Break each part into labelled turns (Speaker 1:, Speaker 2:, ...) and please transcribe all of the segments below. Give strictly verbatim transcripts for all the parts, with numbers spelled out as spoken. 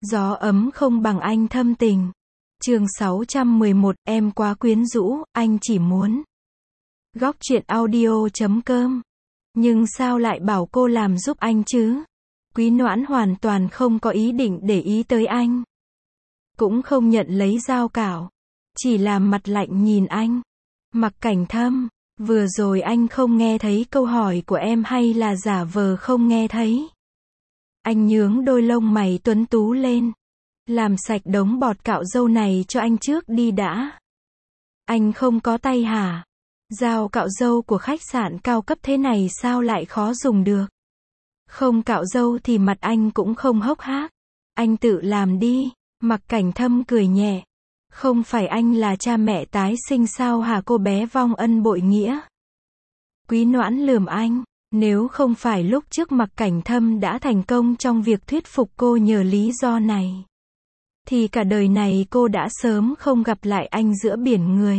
Speaker 1: Gió ấm không bằng anh thâm tình. Chương sáu trăm mười một, em quá quyến rũ, anh chỉ muốn. Góc truyện audio chấm com. Nhưng sao lại bảo cô làm giúp anh chứ? Quý Noãn hoàn toàn không có ý định để ý tới anh. Cũng không nhận lấy dao cạo. Chỉ làm mặt lạnh nhìn anh. Mặc Cảnh Thâm, vừa rồi anh không nghe thấy câu hỏi của em hay là giả vờ không nghe thấy? Anh nhướng đôi lông mày tuấn tú lên. Làm sạch đống bọt cạo râu này cho anh trước đi đã. Anh không có tay hả? Dao cạo râu của khách sạn cao cấp thế này sao lại khó dùng được? Không cạo râu thì mặt anh cũng không hốc hác. Anh tự làm đi. Mặc Cảnh Thâm cười nhẹ. Không phải anh là cha mẹ tái sinh sao hả cô bé vong ân bội nghĩa? Quý Noãn lườm anh. Nếu không phải lúc trước Mặc Cảnh Thâm đã thành công trong việc thuyết phục cô nhờ lý do này, thì cả đời này cô đã sớm không gặp lại anh giữa biển người.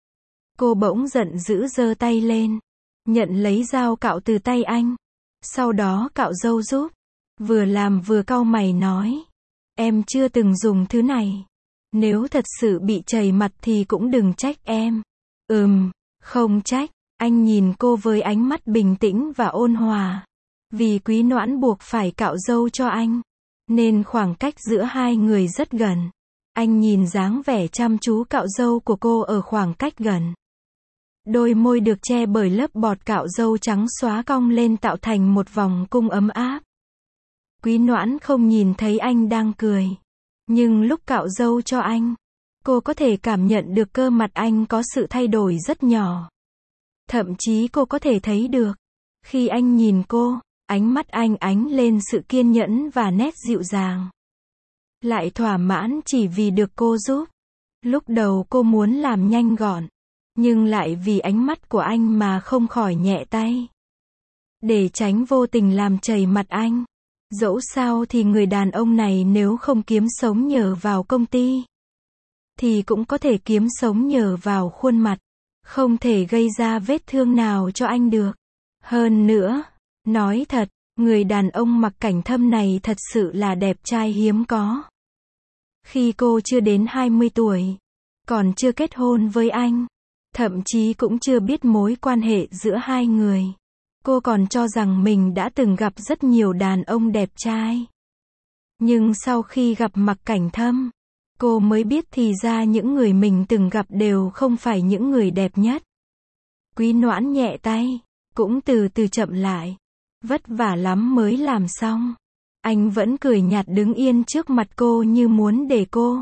Speaker 1: Cô bỗng giận dữ giơ tay lên, nhận lấy dao cạo từ tay anh, sau đó cạo râu giúp. Vừa làm vừa cau mày nói, em chưa từng dùng thứ này. Nếu thật sự bị chảy mặt thì cũng đừng trách em. Ừm, không trách. Anh nhìn cô với ánh mắt bình tĩnh và ôn hòa. Vì Quý Noãn buộc phải cạo râu cho anh, nên khoảng cách giữa hai người rất gần. Anh nhìn dáng vẻ chăm chú cạo râu của cô ở khoảng cách gần. Đôi môi được che bởi lớp bọt cạo râu trắng xóa cong lên tạo thành một vòng cung ấm áp. Quý Noãn không nhìn thấy anh đang cười. Nhưng lúc cạo râu cho anh, cô có thể cảm nhận được cơ mặt anh có sự thay đổi rất nhỏ. Thậm chí cô có thể thấy được, khi anh nhìn cô, ánh mắt anh ánh lên sự kiên nhẫn và nét dịu dàng. Lại thỏa mãn chỉ vì được cô giúp. Lúc đầu cô muốn làm nhanh gọn, nhưng lại vì ánh mắt của anh mà không khỏi nhẹ tay. Để tránh vô tình làm chảy mặt anh. Dẫu sao thì người đàn ông này nếu không kiếm sống nhờ vào công ty, thì cũng có thể kiếm sống nhờ vào khuôn mặt. Không thể gây ra vết thương nào cho anh được. Hơn nữa, nói thật, người đàn ông Mặc Cảnh Thâm này thật sự là đẹp trai hiếm có. Khi cô chưa đến hai mươi tuổi, còn chưa kết hôn với anh, thậm chí cũng chưa biết mối quan hệ giữa hai người, cô còn cho rằng mình đã từng gặp rất nhiều đàn ông đẹp trai. Nhưng sau khi gặp Mặc Cảnh Thâm, cô mới biết thì ra những người mình từng gặp đều không phải những người đẹp nhất. Quý Noãn nhẹ tay, cũng từ từ chậm lại. Vất vả lắm mới làm xong. Anh vẫn cười nhạt đứng yên trước mặt cô như muốn để cô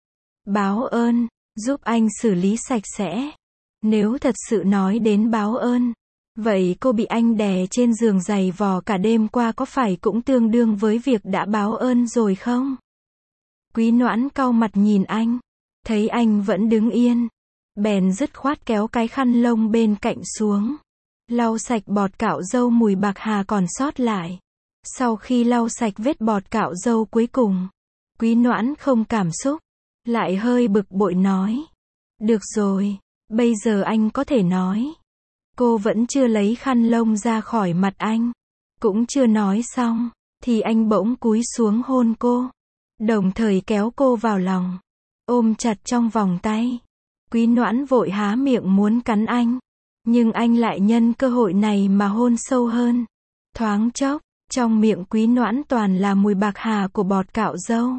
Speaker 1: báo ơn, giúp anh xử lý sạch sẽ. Nếu thật sự nói đến báo ơn, vậy cô bị anh đè trên giường giày vò cả đêm qua có phải cũng tương đương với việc đã báo ơn rồi không? Quý Noãn cau mặt nhìn anh, thấy anh vẫn đứng yên, bèn dứt khoát kéo cái khăn lông bên cạnh xuống, lau sạch bọt cạo râu mùi bạc hà còn sót lại. Sau khi lau sạch vết bọt cạo râu cuối cùng, Quý Noãn không cảm xúc, lại hơi bực bội nói, được rồi, bây giờ anh có thể nói. Cô vẫn chưa lấy khăn lông ra khỏi mặt anh, cũng chưa nói xong, thì anh bỗng cúi xuống hôn cô, đồng thời kéo cô vào lòng, ôm chặt trong vòng tay. Quý Noãn vội há miệng muốn cắn anh, nhưng anh lại nhân cơ hội này mà hôn sâu hơn. Thoáng chốc, trong miệng Quý Noãn toàn là mùi bạc hà của bọt cạo râu.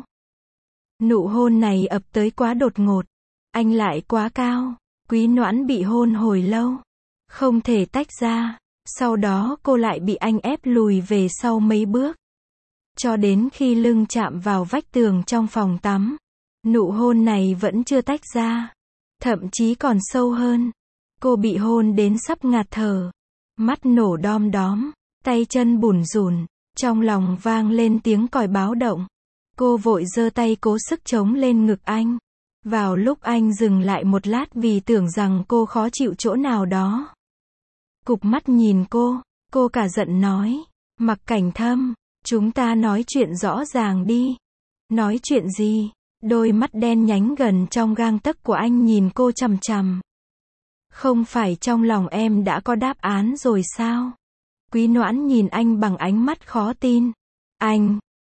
Speaker 1: Nụ hôn này ập tới quá đột ngột, anh lại quá cao, Quý Noãn bị hôn hồi lâu, không thể tách ra. Sau đó cô lại bị anh ép lùi về sau mấy bước, cho đến khi lưng chạm vào vách tường trong phòng tắm. Nụ hôn này vẫn chưa tách ra, thậm chí còn sâu hơn. Cô bị hôn đến sắp ngạt thở, mắt nổ đom đóm, tay chân bủn rủn, trong lòng vang lên tiếng còi báo động. Cô vội giơ tay cố sức chống lên ngực anh. Vào lúc anh dừng lại một lát vì tưởng rằng cô khó chịu chỗ nào đó, cụp mắt nhìn cô, cô cả giận nói, Mặc Cảnh Thâm, chúng ta nói chuyện rõ ràng đi. Nói chuyện gì? Đôi mắt đen nhánh gần trong gang tấc của anh nhìn cô chằm chằm. Không phải trong lòng em đã có đáp án rồi sao? Quý Noãn nhìn anh bằng ánh mắt khó tin. Anh,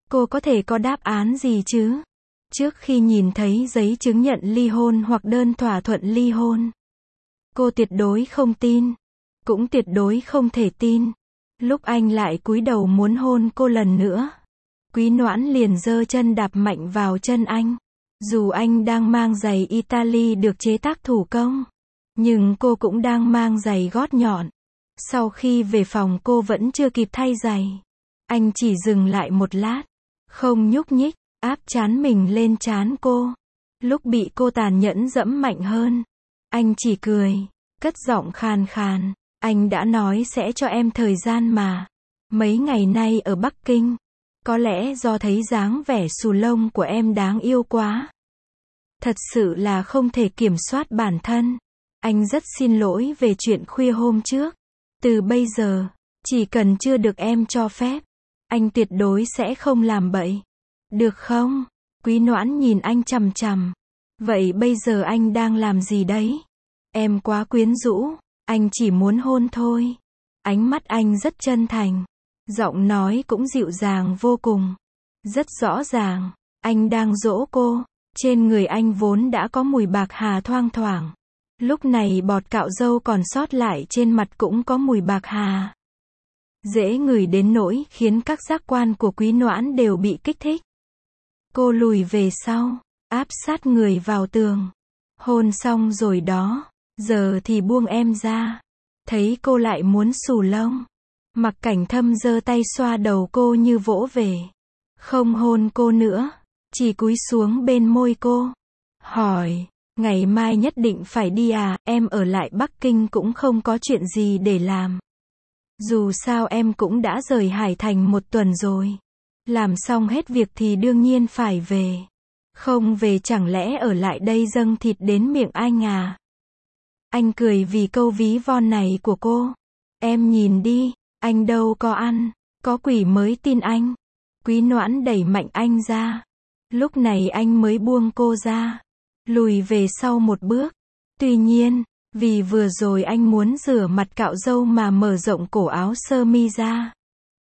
Speaker 1: Cô có thể có đáp án gì chứ? Trước khi nhìn thấy giấy chứng nhận ly hôn hoặc đơn thỏa thuận ly hôn, cô tuyệt đối không tin. Cũng tuyệt đối không thể tin. Lúc anh lại cúi đầu muốn hôn cô lần nữa, Quý Noãn liền giơ chân đạp mạnh vào chân anh. Dù anh đang mang giày Italy được chế tác thủ công, nhưng cô cũng đang mang giày gót nhọn. Sau khi về phòng cô vẫn chưa kịp thay giày. Anh chỉ dừng lại một lát, không nhúc nhích, áp trán mình lên trán cô. Lúc bị cô tàn nhẫn dẫm mạnh hơn, anh chỉ cười, cất giọng khàn khàn. Anh đã nói sẽ cho em thời gian mà. Mấy ngày nay ở Bắc Kinh, có lẽ do thấy dáng vẻ xù lông của em đáng yêu quá. Thật sự là không thể kiểm soát bản thân. Anh rất xin lỗi về chuyện khuya hôm trước. Từ bây giờ, chỉ cần chưa được em cho phép, anh tuyệt đối sẽ không làm bậy. Được không? Quý Noãn nhìn anh chằm chằm. Vậy bây giờ anh đang làm gì đấy? Em quá quyến rũ. Anh chỉ muốn hôn thôi. Ánh mắt anh rất chân thành. Giọng nói cũng dịu dàng vô cùng. Rất rõ ràng, anh đang dỗ cô. Trên người anh vốn đã có mùi bạc hà thoang thoảng. Lúc này bọt cạo râu còn sót lại trên mặt cũng có mùi bạc hà. Dễ ngửi đến nỗi khiến các giác quan của Quý Noãn đều bị kích thích. Cô lùi về sau, áp sát người vào tường. Hôn xong rồi đó, giờ thì buông em ra. Thấy cô lại muốn xù lông, Mặc Cảnh Thâm giơ tay xoa đầu cô như vỗ về. Không hôn cô nữa, chỉ cúi xuống bên môi cô. Hỏi, ngày mai nhất định phải đi à? Em ở lại Bắc Kinh cũng không có chuyện gì để làm. Dù sao em cũng đã rời Hải Thành một tuần rồi. Làm xong hết việc thì đương nhiên phải về. Không về chẳng lẽ ở lại đây dâng thịt đến miệng anh à? Anh cười vì câu ví von này của cô. Em nhìn đi, anh đâu có ăn, có quỷ mới tin anh. Quý Noãn đẩy mạnh anh ra. Lúc này anh mới buông cô ra, lùi về sau một bước. Tuy nhiên, vì vừa rồi anh muốn rửa mặt cạo râu mà mở rộng cổ áo sơ mi ra.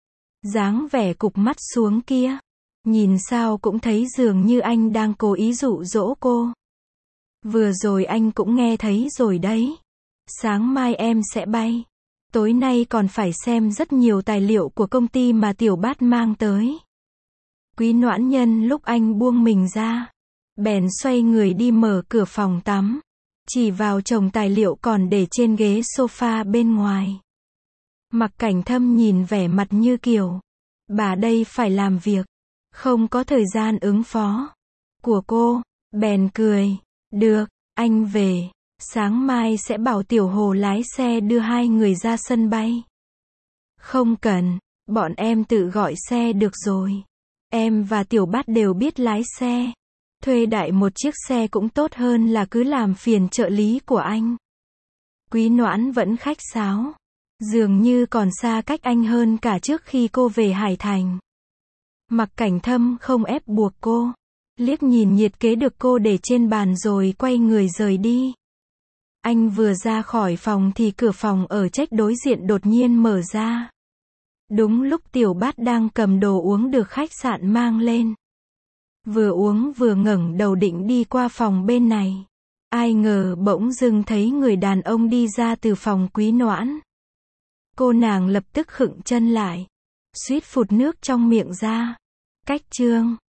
Speaker 1: Dáng vẻ cụp mắt xuống kia, nhìn sao cũng thấy dường như anh đang cố ý dụ dỗ cô. Vừa rồi anh cũng nghe thấy rồi đấy. Sáng mai em sẽ bay. Tối nay còn phải xem rất nhiều tài liệu của công ty mà Tiểu Bát mang tới. Quý Noãn nhân lúc anh buông mình ra, bèn xoay người đi mở cửa phòng tắm, chỉ vào chồng tài liệu còn để trên ghế sofa bên ngoài. Mặc Cảnh Thâm nhìn vẻ mặt như kiểu, bà đây phải làm việc, không có thời gian ứng phó của cô, bèn cười, được, anh về, sáng mai sẽ bảo Tiểu Hồ lái xe đưa hai người ra sân bay. Không cần, bọn em tự gọi xe được rồi. Em và Tiểu Bát đều biết lái xe. Thuê đại một chiếc xe cũng tốt hơn là cứ làm phiền trợ lý của anh. Quý Noãn vẫn khách sáo, dường như còn xa cách anh hơn cả trước khi cô về Hải Thành. Mặc Cảnh Thâm không ép buộc cô, liếc nhìn nhiệt kế được cô để trên bàn rồi quay người rời đi. Anh vừa ra khỏi phòng thì cửa phòng ở trách đối diện đột nhiên mở ra. Đúng lúc Tiểu Bát đang cầm đồ uống được khách sạn mang lên. Vừa uống vừa ngẩng đầu định đi qua phòng bên này. Ai ngờ bỗng dưng thấy người đàn ông đi ra từ phòng Quý Noãn. Cô nàng lập tức khựng chân lại, suýt phụt nước trong miệng ra. Cách chương